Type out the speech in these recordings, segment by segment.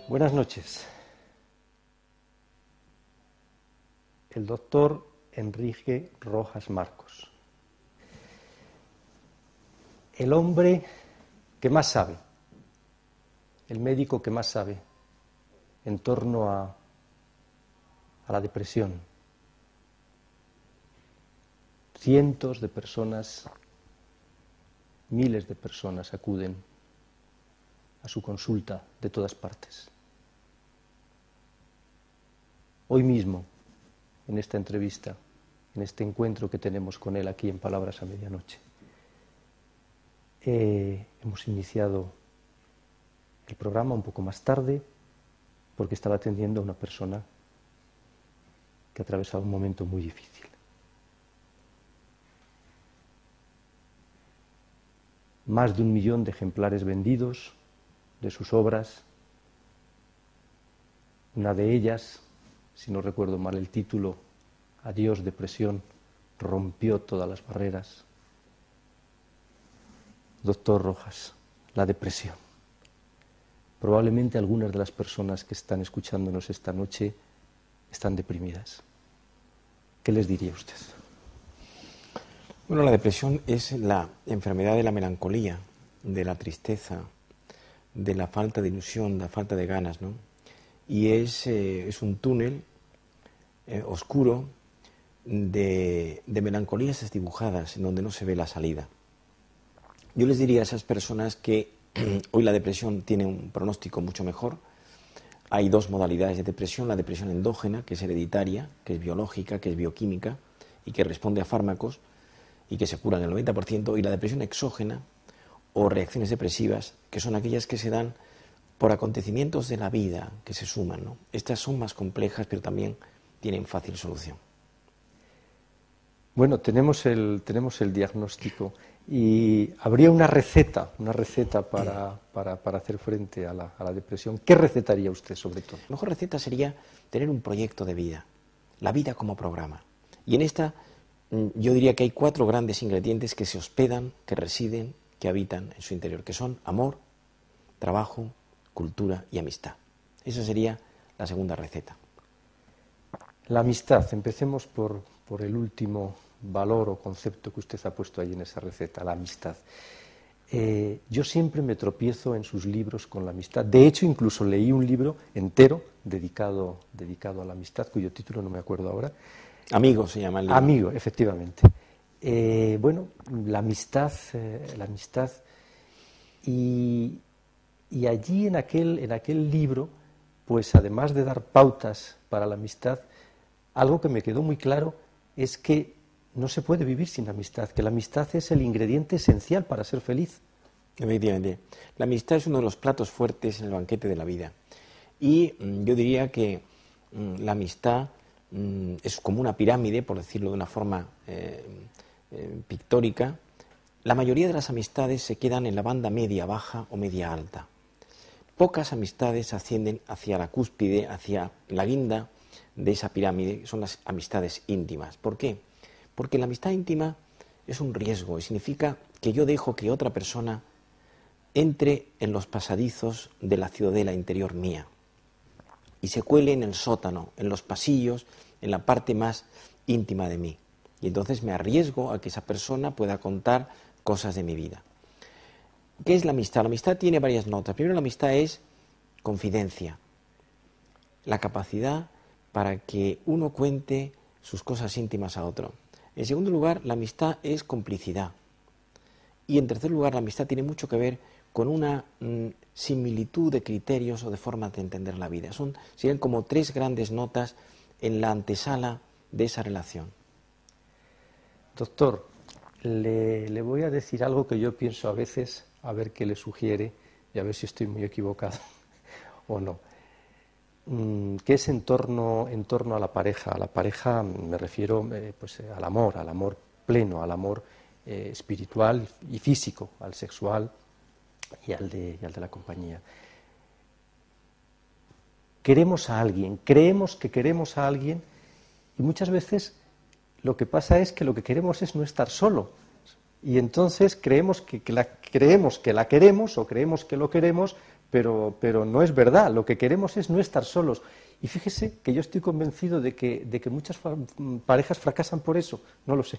Buenas noches. El doctor Enrique Rojas Marcos. El hombre que más sabe, el médico que más sabe en torno a la depresión. Cientos de personas, miles de personas acuden a su consulta de todas partes. Hoy mismo, en esta entrevista, en este encuentro que tenemos con él aquí en Palabras a Medianoche, hemos iniciado el programa un poco más tarde porque estaba atendiendo a una persona que atravesaba un momento muy difícil. Más de 1 millón de ejemplares vendidos de sus obras. Una de ellas, si no recuerdo mal el título, Adiós depresión, rompió todas las barreras. Doctor Rojas, la depresión. Probablemente algunas de las personas que están escuchándonos esta noche están deprimidas. ¿Qué les diría usted? Bueno, la depresión es la enfermedad de la melancolía, de la tristeza, de la falta de ilusión, de la falta de ganas, ¿no? Y es un túnel oscuro de melancolías desdibujadas en donde no se ve la salida. Yo les diría a esas personas que hoy la depresión tiene un pronóstico mucho mejor. Hay 2 modalidades de depresión: la depresión endógena, que es hereditaria, que es biológica, que es bioquímica y que responde a fármacos y que se curan el 90%, y la depresión exógena o reacciones depresivas, que son aquellas que se dan por acontecimientos de la vida que se suman, ¿no? Estas son más complejas, pero también tienen fácil solución. Bueno, tenemos el diagnóstico y habría una receta para hacer frente a la depresión. ¿Qué recetaría usted sobre todo? La mejor receta sería tener un proyecto de vida, la vida como programa. Y en esta yo diría que hay 4 grandes ingredientes que se hospedan, que residen, que habitan en su interior, que son amor, trabajo, cultura y amistad. Esa sería la segunda receta. La amistad. Empecemos por el último valor o concepto que usted ha puesto ahí en esa receta, la amistad. Yo siempre me tropiezo en sus libros con la amistad. De hecho, incluso leí un libro entero dedicado a la amistad, cuyo título no me acuerdo ahora. Amigo se llama el libro. Amigo, efectivamente. Bueno, la amistad y allí en aquel libro, pues además de dar pautas para la amistad, algo que me quedó muy claro es que no se puede vivir sin amistad, que la amistad es el ingrediente esencial para ser feliz. Efectivamente. La amistad es uno de los platos fuertes en el banquete de la vida. Y yo diría que la amistad es como una pirámide, por decirlo de una forma pictórica. La mayoría de las amistades se quedan en la banda media baja o media alta. Pocas amistades ascienden hacia la cúspide, hacia la guinda de esa pirámide, que son las amistades íntimas. ¿Por qué? Porque la amistad íntima es un riesgo y significa que yo dejo que otra persona entre en los pasadizos de la ciudadela interior mía y se cuele en el sótano, en los pasillos, en la parte más íntima de mí. Y entonces me arriesgo a que esa persona pueda contar cosas de mi vida. ¿Qué es la amistad? La amistad tiene varias notas. Primero, la amistad es confidencia, la capacidad para que uno cuente sus cosas íntimas a otro. En segundo lugar, la amistad es complicidad. Y en tercer lugar, la amistad tiene mucho que ver con una similitud de criterios o de formas de entender la vida. Serían como 3 grandes notas en la antesala de esa relación. Doctor, le voy a decir algo que yo pienso a veces, a ver qué le sugiere y a ver si estoy muy equivocado o no. Que es en torno a la pareja. A la pareja me refiero pues, al amor pleno, al amor espiritual y físico, al sexual y al de la compañía. Queremos a alguien, creemos que queremos a alguien y muchas veces lo que pasa es que lo que queremos es no estar solo. Y entonces creemos que la queremos o creemos que lo queremos, pero no es verdad. Lo que queremos es no estar solos. Y fíjese que yo estoy convencido de que muchas parejas fracasan por eso. No lo sé.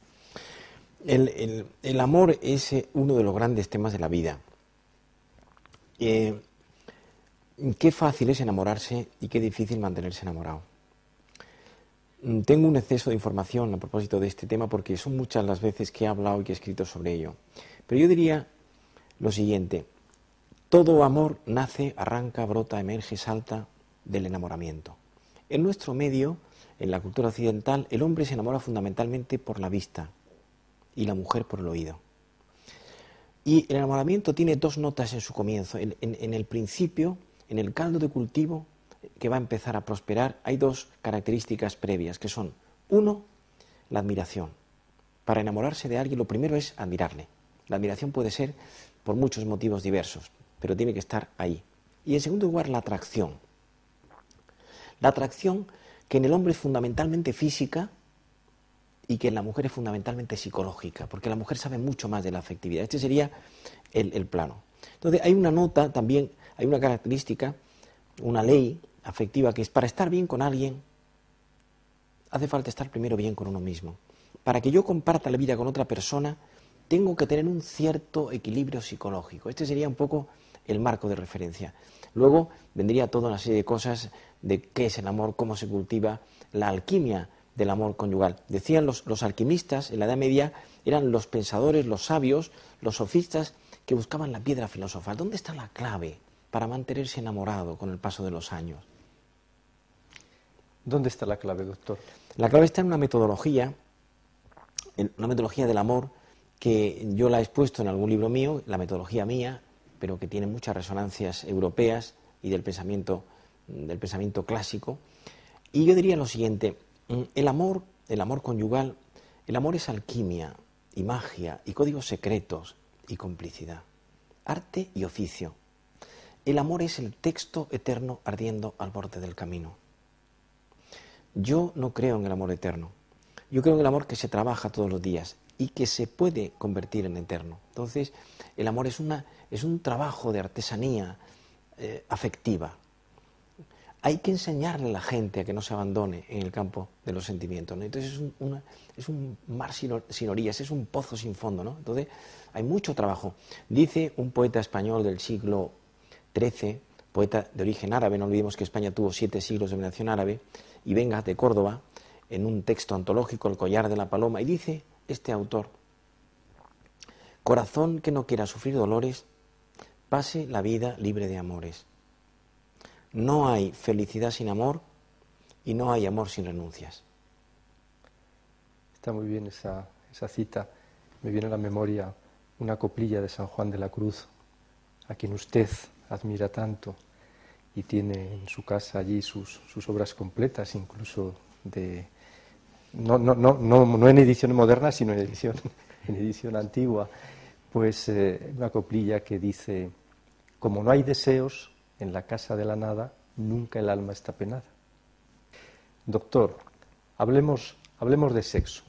El amor es uno de los grandes temas de la vida. Qué fácil es enamorarse y qué difícil mantenerse enamorado. Tengo un exceso de información a propósito de este tema porque son muchas las veces que he hablado y que he escrito sobre ello. Pero yo diría lo siguiente: todo amor nace, arranca, brota, emerge, salta del enamoramiento. En nuestro medio, en la cultura occidental, el hombre se enamora fundamentalmente por la vista y la mujer por el oído. Y el enamoramiento tiene dos notas en su comienzo. En el principio, en el caldo de cultivo que va a empezar a prosperar, hay dos características previas, que son, uno, la admiración. Para enamorarse de alguien, lo primero es admirarle. La admiración puede ser por muchos motivos diversos, pero tiene que estar ahí. Y en segundo lugar, la atracción. La atracción que en el hombre es fundamentalmente física y que en la mujer es fundamentalmente psicológica, porque la mujer sabe mucho más de la afectividad. Este sería el plano. Entonces, hay una nota también, hay una característica, una ley afectiva, que es para estar bien con alguien, hace falta estar primero bien con uno mismo. Para que yo comparta la vida con otra persona, tengo que tener un cierto equilibrio psicológico. Este sería un poco el marco de referencia. Luego vendría toda una serie de cosas de qué es el amor, cómo se cultiva, la alquimia del amor conyugal. Decían los alquimistas en la Edad Media, eran los pensadores, los sabios, los sofistas que buscaban la piedra filosofal. ¿Dónde está la clave para mantenerse enamorado con el paso de los años? ¿Dónde está la clave, doctor? La clave está en una metodología del amor que yo la he expuesto en algún libro mío, la metodología mía, pero que tiene muchas resonancias europeas y del pensamiento clásico. Y yo diría lo siguiente: el amor conyugal, el amor es alquimia y magia y códigos secretos y complicidad, arte y oficio. El amor es el texto eterno ardiendo al borde del camino. Yo no creo en el amor eterno. Yo creo en el amor que se trabaja todos los días y que se puede convertir en eterno. Entonces, el amor es un trabajo de artesanía afectiva. Hay que enseñarle a la gente a que no se abandone en el campo de los sentimientos, ¿no? Entonces es un mar sin orillas, es un pozo sin fondo, ¿no? Entonces hay mucho trabajo. Dice un poeta español del siglo XIII, poeta de origen árabe, no olvidemos que España tuvo 7 siglos de dominación árabe, y venga de Córdoba, en un texto antológico, El collar de la paloma, y dice este autor: corazón que no quiera sufrir dolores, pase la vida libre de amores. No hay felicidad sin amor y no hay amor sin renuncias. Está muy bien esa cita. Me viene a la memoria una coplilla de San Juan de la Cruz, a quien usted admira tanto y tiene en su casa allí sus obras completas, incluso no en edición moderna, sino en edición antigua. Pues una coplilla que dice: como no hay deseos en la casa de la nada, nunca el alma está penada. Doctor, hablemos de sexo.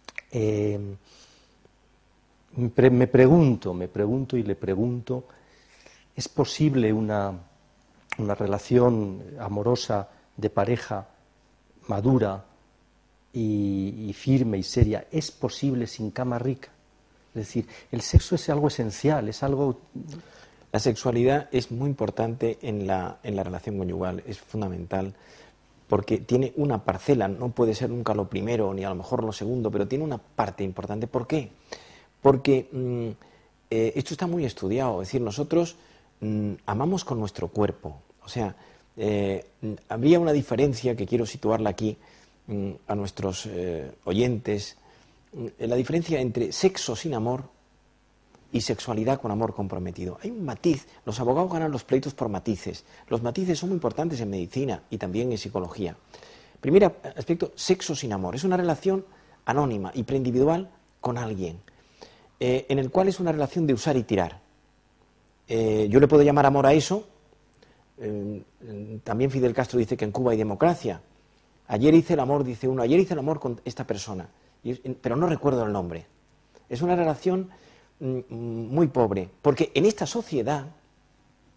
Me pregunto y le pregunto: ¿es posible una relación amorosa de pareja madura y firme y seria? ¿Es posible sin cama rica? Es decir, el sexo es algo esencial, es algo... La sexualidad es muy importante en la relación conyugal, es fundamental, porque tiene una parcela, no puede ser nunca lo primero ni a lo mejor lo segundo, pero tiene una parte importante. ¿Por qué? Porque esto está muy estudiado, es decir, nosotros amamos con nuestro cuerpo. O sea, habría una diferencia que quiero situarla aquí a nuestros oyentes, la diferencia entre sexo sin amor y sexualidad con amor comprometido. Hay un matiz. Los abogados ganan los pleitos por matices. Los matices son muy importantes en medicina y también en psicología. Primer aspecto: sexo sin amor. Es una relación anónima y preindividual con alguien, en el cual es una relación de usar y tirar. Yo le puedo llamar amor a eso. También Fidel Castro dice que en Cuba hay democracia. Ayer hice el amor, dice uno, ayer hice el amor con esta persona, pero no recuerdo el nombre. Es una relación muy pobre, porque en esta sociedad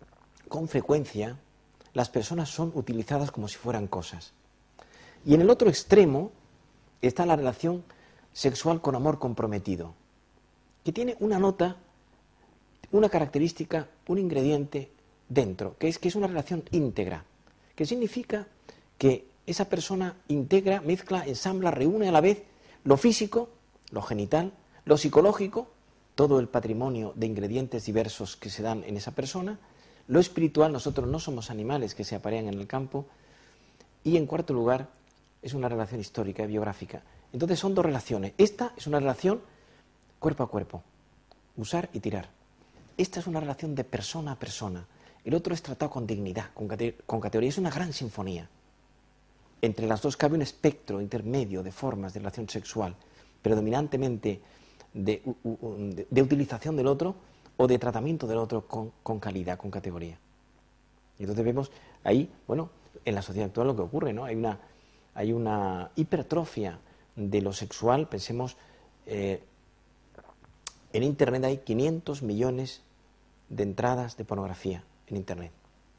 con frecuencia las personas son utilizadas como si fueran cosas. Y en el otro extremo está la relación sexual con amor comprometido, que tiene una nota, una característica, un ingrediente dentro, que es una relación íntegra, que significa que esa persona integra, mezcla, ensambla, reúne a la vez lo físico, lo genital, lo psicológico, todo el patrimonio de ingredientes diversos que se dan en esa persona, lo espiritual, nosotros no somos animales que se aparean en el campo, y en cuarto lugar es una relación histórica y biográfica. Entonces son dos relaciones. Esta es una relación cuerpo a cuerpo, usar y tirar. Esta es una relación de persona a persona. El otro es tratado con dignidad, con categoría. Es una gran sinfonía. Entre las dos cabe un espectro intermedio de formas de relación sexual, predominantemente de utilización del otro o de tratamiento del otro con calidad, con categoría. Y entonces vemos ahí, bueno, en la sociedad actual lo que ocurre, ¿no? Hay una hipertrofia de lo sexual. Pensemos, en Internet hay 500 millones de entradas de pornografía en Internet.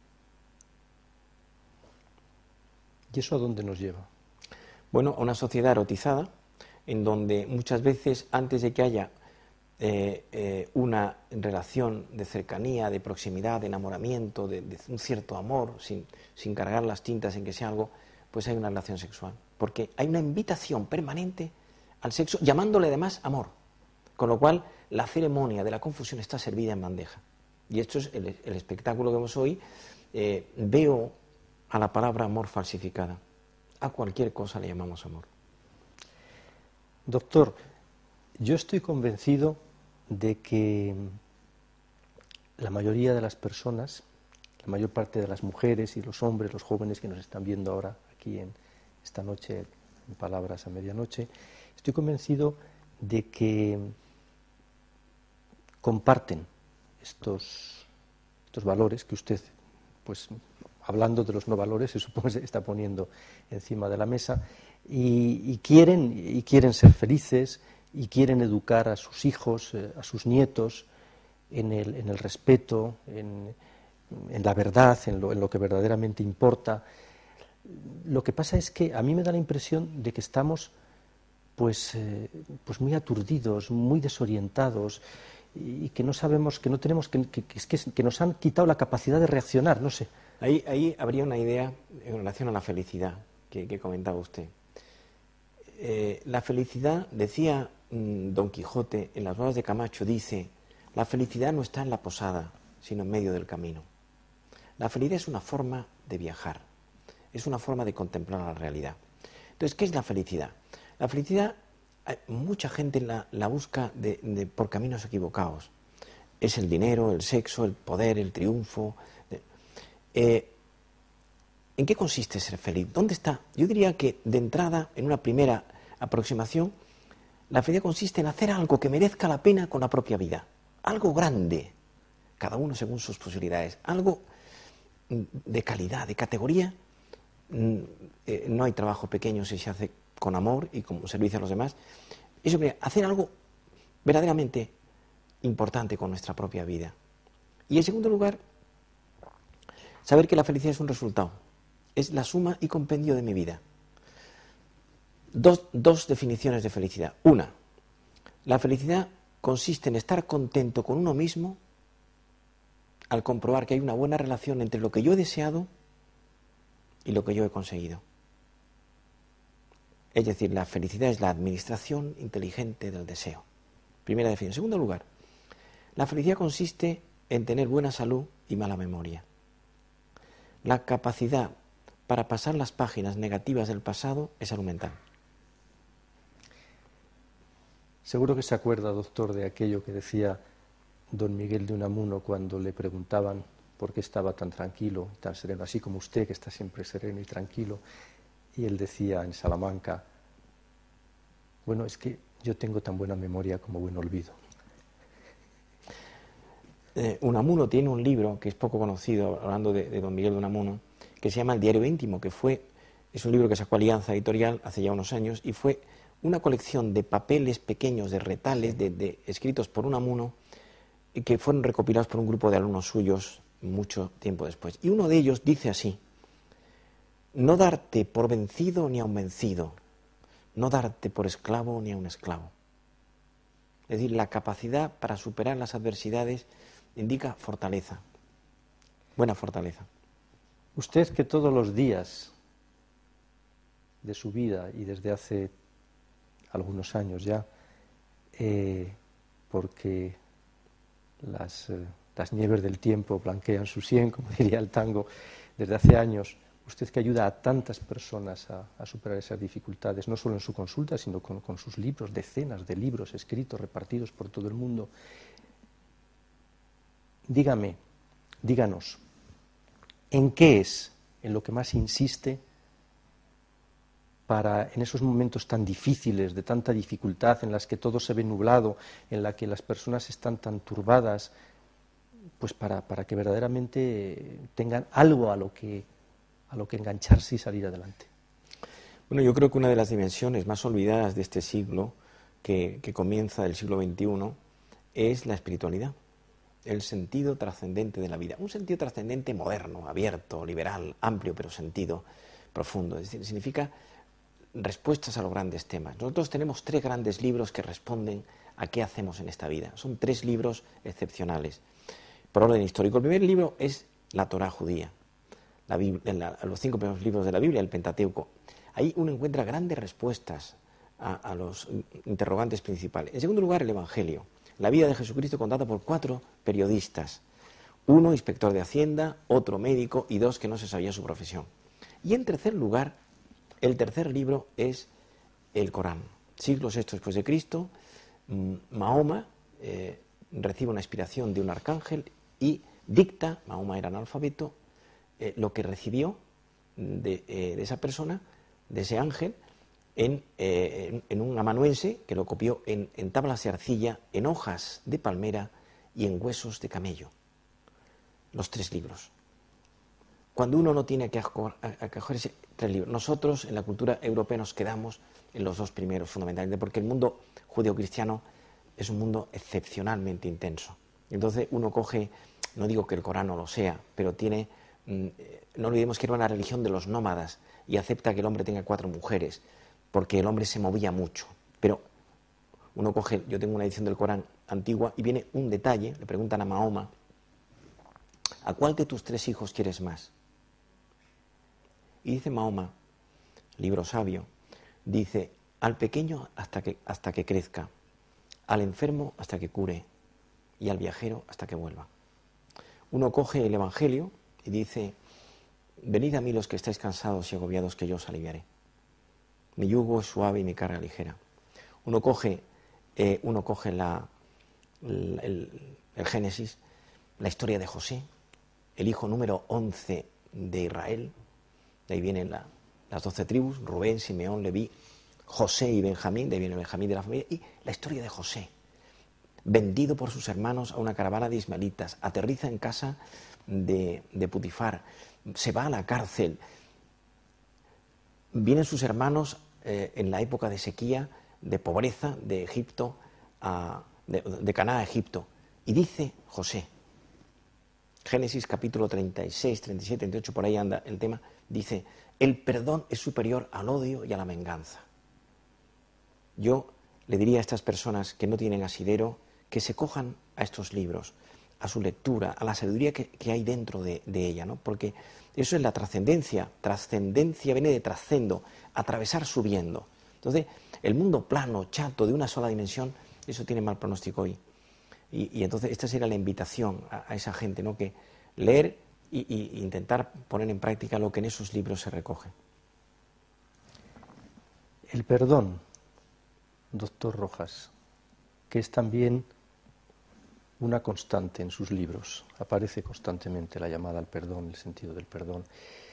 ¿Y eso a dónde nos lleva? Bueno, a una sociedad erotizada, en donde muchas veces, antes de que haya una relación de cercanía, de proximidad, de enamoramiento, de un cierto amor, sin cargar las tintas en que sea algo, pues hay una relación sexual. Porque hay una invitación permanente al sexo, llamándole además amor. Con lo cual, la ceremonia de la confusión está servida en bandeja. Y esto es el espectáculo que vemos hoy. Veo a la palabra amor falsificada. A cualquier cosa le llamamos amor. Doctor, yo estoy convencido de que la mayoría de las personas, la mayor parte de las mujeres y los hombres, los jóvenes que nos están viendo ahora aquí en esta noche, en Palabras a Medianoche, estoy convencido de que comparten estos valores que usted, pues hablando de los no valores, se supone que está poniendo encima de la mesa, y quieren ser felices, y quieren educar a sus hijos, a sus nietos, en el respeto, en la verdad, en lo que verdaderamente importa. Lo que pasa es que a mí me da la impresión de que estamos pues muy aturdidos, muy desorientados, y que no sabemos, que no tenemos, que nos han quitado la capacidad de reaccionar, no sé. Ahí habría una idea en relación a la felicidad que comentaba usted. La felicidad, decía Don Quijote en las bodas de Camacho, dice: la felicidad no está en la posada, sino en medio del camino. La felicidad es una forma de viajar, es una forma de contemplar la realidad. Entonces, ¿qué es la felicidad? La felicidad, mucha gente la busca por caminos equivocados. Es el dinero, el sexo, el poder, el triunfo. ¿En qué consiste ser feliz? ¿Dónde está? Yo diría que, de entrada, en una primera aproximación, la felicidad consiste en hacer algo que merezca la pena con la propia vida. Algo grande, cada uno según sus posibilidades. Algo de calidad, de categoría. No hay trabajo pequeño si se hace con amor y como servicio a los demás. Eso, hacer algo verdaderamente importante con nuestra propia vida. Y en segundo lugar, saber que la felicidad es un resultado, es la suma y compendio de mi vida. Dos definiciones de felicidad. Una, la felicidad consiste en estar contento con uno mismo al comprobar que hay una buena relación entre lo que yo he deseado y lo que yo he conseguido. Es decir, la felicidad es la administración inteligente del deseo. Primera definición. En segundo lugar, la felicidad consiste en tener buena salud y mala memoria. La capacidad para pasar las páginas negativas del pasado es salud mental. Seguro que se acuerda, doctor, de aquello que decía don Miguel de Unamuno cuando le preguntaban por qué estaba tan tranquilo, tan sereno, así como usted, que está siempre sereno y tranquilo. Y él decía en Salamanca: bueno, es que yo tengo tan buena memoria como buen olvido. Unamuno tiene un libro que es poco conocido, hablando de don Miguel de Unamuno, que se llama El diario íntimo, es un libro que sacó Alianza Editorial hace ya unos años, y fue una colección de papeles pequeños, de retales, de escritos por Unamuno, que fueron recopilados por un grupo de alumnos suyos mucho tiempo después. Y uno de ellos dice así: no darte por vencido ni a un vencido, no darte por esclavo ni a un esclavo. Es decir, la capacidad para superar las adversidades indica fortaleza, buena fortaleza. Usted, que todos los días de su vida y desde hace algunos años ya, porque las nieves del tiempo blanquean su sien, como diría el tango, desde hace años, usted que ayuda a tantas personas a superar esas dificultades, no solo en su consulta, sino con sus libros, decenas de libros escritos, repartidos por todo el mundo. Díganos, ¿en qué es en lo que más insiste para, en esos momentos tan difíciles, de tanta dificultad, en las que todo se ve nublado, en la que las personas están tan turbadas, pues para que verdaderamente tengan algo a lo que engancharse y salir adelante? Bueno, yo creo que una de las dimensiones más olvidadas de este siglo, que comienza del siglo XXI, es la espiritualidad, el sentido trascendente de la vida. Un sentido trascendente moderno, abierto, liberal, amplio, pero sentido profundo. Es decir, significa respuestas a los grandes temas. Nosotros tenemos 3 grandes libros que responden a qué hacemos en esta vida. Son 3 libros excepcionales, por orden histórico. El primer libro es la Torá judía, los 5 primeros libros de la Biblia, el Pentateuco. Ahí uno encuentra grandes respuestas a los interrogantes principales. En segundo lugar, el Evangelio, la vida de Jesucristo contada por 4 periodistas. Uno, inspector de Hacienda, otro médico y 2 que no se sabía su profesión. Y en tercer lugar, el tercer libro es el Corán. Siglo VI después de Cristo, Mahoma recibe una inspiración de un arcángel y dicta, Mahoma era analfabeto, lo que recibió de esa persona, de ese ángel, en un amanuense que lo copió en tablas de arcilla, en hojas de palmera y en huesos de camello. Los 3 libros. Cuando uno no tiene que acogerse 3 libros. Nosotros en la cultura europea nos quedamos en los 2 primeros fundamentalmente, porque el mundo judeocristiano es un mundo excepcionalmente intenso. Entonces uno coge, no digo que el Corán no lo sea, pero tiene, no olvidemos que era una religión de los nómadas y acepta que el hombre tenga 4 mujeres, porque el hombre se movía mucho. Pero uno coge, yo tengo una edición del Corán antigua y viene un detalle, le preguntan a Mahoma: ¿a cuál de tus 3 hijos quieres más? Y dice Mahoma, libro sabio, dice: al pequeño hasta que crezca, al enfermo hasta que cure y al viajero hasta que vuelva. Uno coge el Evangelio y dice: venid a mí los que estáis cansados y agobiados, que yo os aliviaré. Mi yugo es suave y mi carga ligera. Uno coge el Génesis, la historia de José, el hijo número 11 de Israel. De ahí vienen las 12 tribus: Rubén, Simeón, Leví, José y Benjamín. De ahí viene Benjamín de la familia. Y la historia de José, vendido por sus hermanos a una caravana de ismaelitas, aterriza en casa de Putifar, se va a la cárcel. Vienen sus hermanos en la época de sequía, de pobreza, de Egipto, de Canaán a Egipto. Y dice José, Génesis capítulo 36, 37, 38, por ahí anda el tema, dice: el perdón es superior al odio y a la venganza. Yo le diría a estas personas que no tienen asidero que se cojan a estos libros, a su lectura, a la sabiduría que hay dentro de ella, ¿no? Porque eso es la trascendencia. Trascendencia viene de trascendo, atravesar subiendo. Entonces, el mundo plano, chato, de una sola dimensión, eso tiene mal pronóstico hoy. Y entonces esta sería la invitación a esa gente, ¿no? Que leer y intentar poner en práctica lo que en esos libros se recoge. El perdón, doctor Rojas, que es también una constante en sus libros, aparece constantemente la llamada al perdón, el sentido del perdón.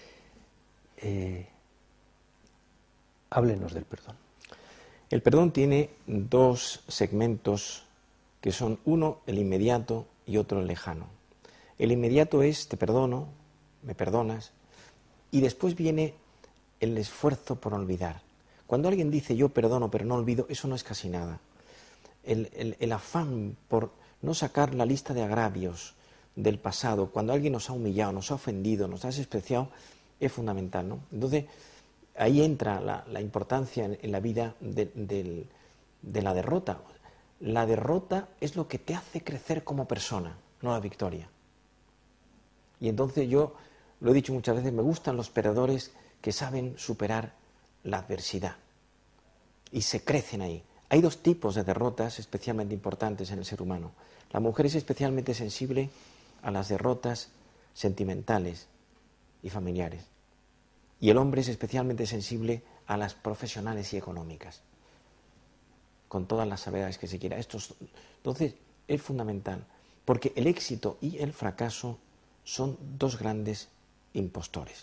Háblenos del perdón. El perdón tiene 2 segmentos que son, uno el inmediato y otro el lejano. El inmediato es: te perdono, me perdonas, y después viene el esfuerzo por olvidar. Cuando alguien dice yo perdono pero no olvido, eso no es casi nada. El afán por no sacar la lista de agravios del pasado, cuando alguien nos ha humillado, nos ha ofendido, nos ha despreciado, es fundamental, ¿no? Entonces, ahí entra la importancia en la vida de la derrota. La derrota es lo que te hace crecer como persona, no la victoria. Y entonces yo, lo he dicho muchas veces, me gustan los perdedores que saben superar la adversidad y se crecen ahí. Hay dos tipos de derrotas especialmente importantes en el ser humano. La mujer es especialmente sensible a las derrotas sentimentales y familiares. Y el hombre es especialmente sensible a las profesionales y económicas, con todas las salvedades que se quiera. Entonces, es fundamental, porque el éxito y el fracaso son dos grandes impostores.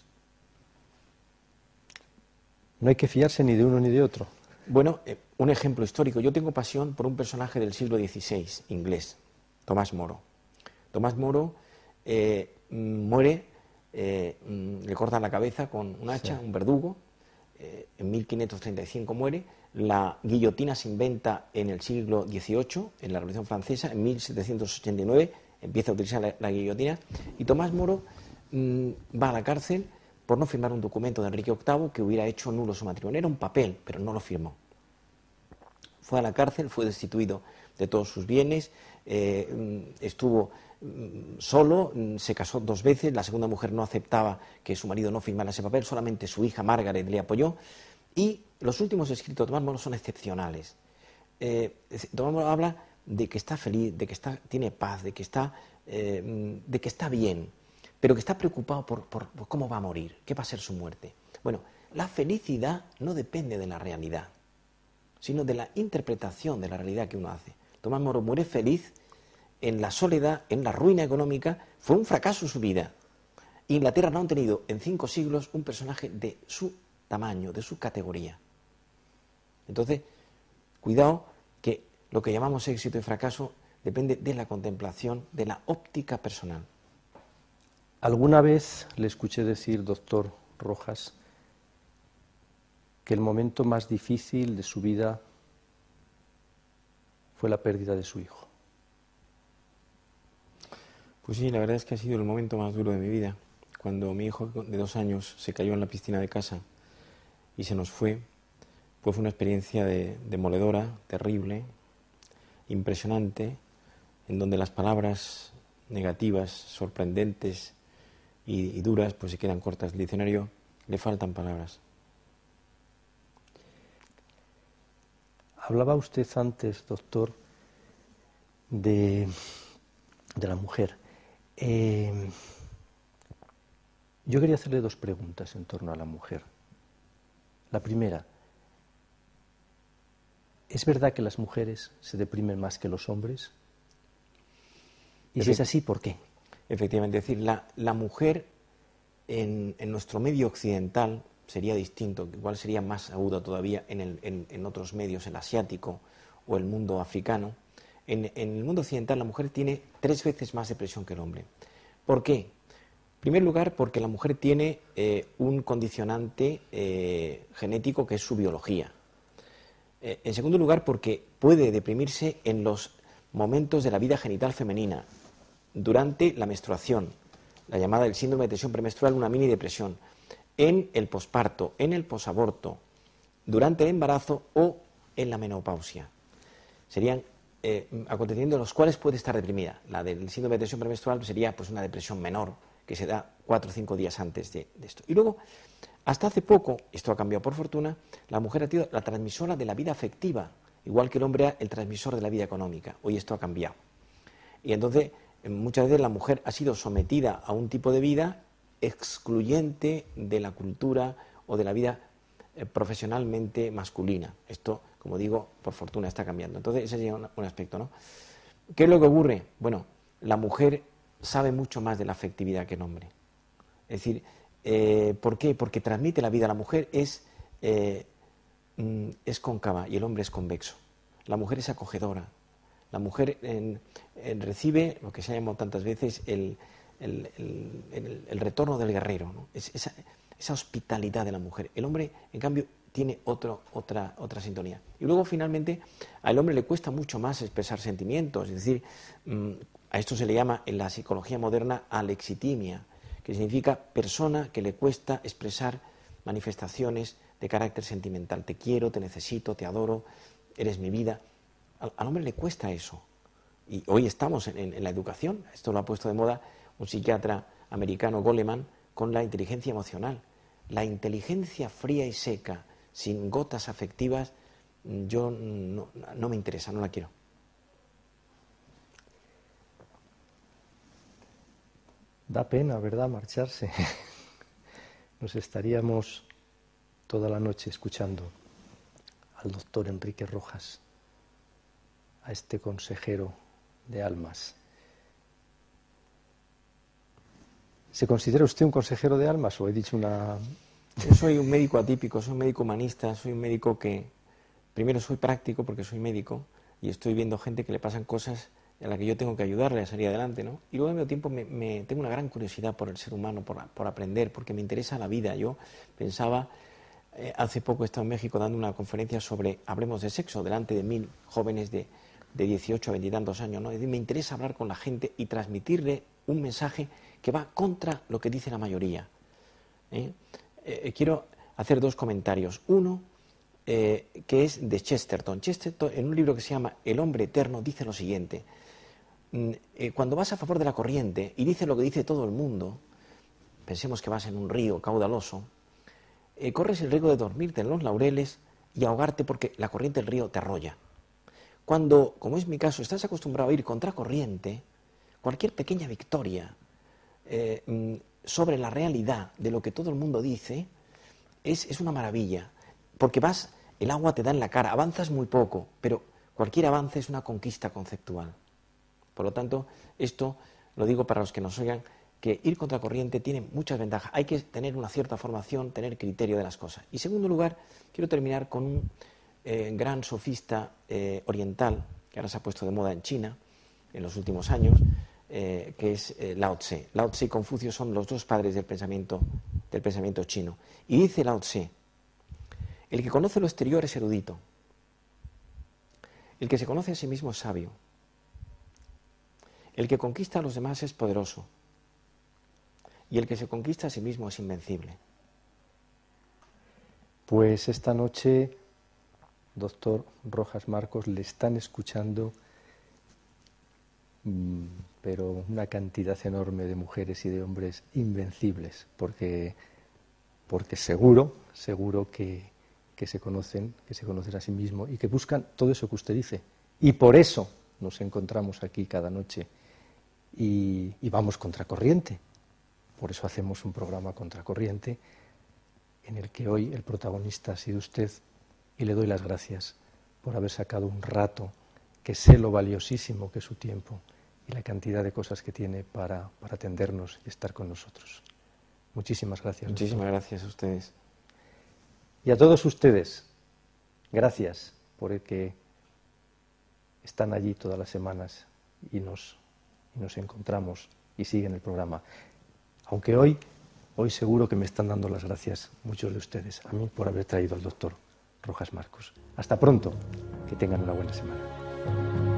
No hay que fiarse ni de uno ni de otro. Bueno, un ejemplo histórico. Yo tengo pasión por un personaje del siglo XVI, inglés, Tomás Moro. Tomás Moro muere, le cortan la cabeza con un hacha, sí, un verdugo, en 1535 muere, la guillotina se inventa en el siglo XVIII, en la Revolución Francesa, en 1789 empieza a utilizar la guillotina, y Tomás Moro va a la cárcel por no firmar un documento de Enrique VIII que hubiera hecho nulo su matrimonio. Era un papel, pero no lo firmó. Fue a la cárcel, fue destituido de todos sus bienes, estuvo solo, se casó 2 veces, la segunda mujer no aceptaba que su marido no firmara ese papel, solamente su hija Margaret le apoyó, y los últimos escritos de Tomás Moro son excepcionales. Tomás Moro habla de que está feliz, de que tiene paz, de que está bien, pero que está preocupado por cómo va a morir, qué va a ser su muerte. Bueno, la felicidad no depende de la realidad, sino de la interpretación de la realidad que uno hace. Tomás Moro muere feliz en la soledad, en la ruina económica, fue un fracaso su vida. Inglaterra no ha tenido en 5 siglos un personaje de su tamaño, de su categoría. Entonces, cuidado que lo que llamamos éxito y fracaso depende de la contemplación, de la óptica personal. Alguna vez le escuché decir, doctor Rojas, que el momento más difícil de su vida fue la pérdida de su hijo. Pues sí, la verdad es que ha sido el momento más duro de mi vida. Cuando mi hijo de 2 años se cayó en la piscina de casa y se nos fue, pues fue una experiencia demoledora, terrible, impresionante, en donde las palabras negativas, sorprendentes y duras, pues se quedan cortas. El diccionario le faltan palabras. Hablaba usted antes, doctor, de la mujer. Yo quería hacerle 2 preguntas en torno a la mujer. La primera, ¿es verdad que las mujeres se deprimen más que los hombres? Y si es así, ¿por qué? Efectivamente, es decir, la mujer en nuestro medio occidental sería distinto, igual sería más aguda todavía en otros medios, el asiático o el mundo africano. En el mundo occidental la mujer tiene 3 veces más depresión que el hombre. ¿Por qué? En primer lugar, porque la mujer tiene un condicionante genético que es su biología. En segundo lugar, porque puede deprimirse en los momentos de la vida genital femenina, durante la menstruación, la llamada el síndrome de tensión premenstrual, una mini depresión, en el posparto, en el posaborto, durante el embarazo o en la menopausia. Serían acontecimientos en los cuales puede estar deprimida. La del síndrome de tensión premenstrual sería pues una depresión menor que se da 4 o 5 días antes de esto. Y luego, hasta hace poco, esto ha cambiado por fortuna, la mujer ha sido la transmisora de la vida afectiva, igual que el hombre era el transmisor de la vida económica. Hoy esto ha cambiado. Y entonces, muchas veces la mujer ha sido sometida a un tipo de vida excluyente de la cultura o de la vida profesionalmente masculina. Esto, como digo, por fortuna está cambiando. Entonces, ese sería un aspecto, ¿no? ¿Qué es lo que ocurre? Bueno, la mujer sabe mucho más de la afectividad que el hombre. Es decir, ¿por qué? Porque transmite la vida. La mujer es cóncava y el hombre es convexo. La mujer es acogedora. La mujer recibe lo que se ha llamado tantas veces el retorno del guerrero, ¿no? Esa hospitalidad de la mujer. El hombre, en cambio, tiene otra sintonía. Y luego, finalmente, al hombre le cuesta mucho más expresar sentimientos. Es decir, A esto se le llama en la psicología moderna alexitimia, que significa persona que le cuesta expresar manifestaciones de carácter sentimental. Te quiero, te necesito, te adoro, eres mi vida. Al hombre le cuesta eso. Y hoy estamos en la educación, esto lo ha puesto de moda un psiquiatra americano, Goleman, con la inteligencia emocional. La inteligencia fría y seca, sin gotas afectivas, yo no me interesa, no la quiero. Da pena, ¿verdad?, marcharse. Nos estaríamos toda la noche escuchando al doctor Enrique Rojas, a este consejero de almas. ¿Se considera usted un consejero de almas o he dicho una...? Yo soy un médico atípico, soy un médico humanista, soy un médico que, primero soy práctico porque soy médico y estoy viendo gente que le pasan cosas a la que yo tengo que ayudarle a salir adelante, ¿no? Y luego al mismo tiempo tengo una gran curiosidad por el ser humano, por aprender, porque me interesa la vida. Yo pensaba, hace poco he estado en México dando una conferencia sobre, hablemos de sexo, delante de 1000 jóvenes de 18 a 20 y tantos años, ¿no? Es decir, me interesa hablar con la gente y transmitirle un mensaje que va contra lo que dice la mayoría. Quiero hacer 2 comentarios. Uno, que es de Chesterton. Chesterton, en un libro que se llama El hombre eterno, dice lo siguiente. Cuando vas a favor de la corriente y dices lo que dice todo el mundo, pensemos que vas en un río caudaloso, corres el riesgo de dormirte en los laureles y ahogarte porque la corriente del río te arrolla. Cuando, como es mi caso, estás acostumbrado a ir contracorriente, cualquier pequeña victoria sobre la realidad de lo que todo el mundo dice es una maravilla, porque el agua te da en la cara, avanzas muy poco, pero cualquier avance es una conquista conceptual. Por lo tanto, esto lo digo para los que nos oigan, que ir contracorriente tiene muchas ventajas. Hay que tener una cierta formación, tener criterio de las cosas. Y en segundo lugar, quiero terminar con un gran sofista oriental, que ahora se ha puesto de moda en China en los últimos años, que es Lao Tse. Lao Tse y Confucio son los 2 padres del pensamiento chino. Y dice Lao Tse, el que conoce lo exterior es erudito, el que se conoce a sí mismo es sabio, el que conquista a los demás es poderoso y el que se conquista a sí mismo es invencible. Pues esta noche, doctor Rojas Marcos, le están escuchando pero una cantidad enorme de mujeres y de hombres invencibles, porque seguro que se conocen a sí mismos y que buscan todo eso que usted dice. Y por eso nos encontramos aquí cada noche y vamos contracorriente. Por eso hacemos un programa contracorriente en el que hoy el protagonista ha sido usted y le doy las gracias por haber sacado un rato, que sé lo valiosísimo que es su tiempo y la cantidad de cosas que tiene para atendernos y estar con nosotros. Muchísimas gracias. Muchísimas gracias a ustedes. Y a todos ustedes, gracias por el que están allí todas las semanas y nos encontramos y siguen el programa. Aunque hoy seguro que me están dando las gracias muchos de ustedes a mí por haber traído al doctor Rojas Marcos. Hasta pronto, que tengan una buena semana.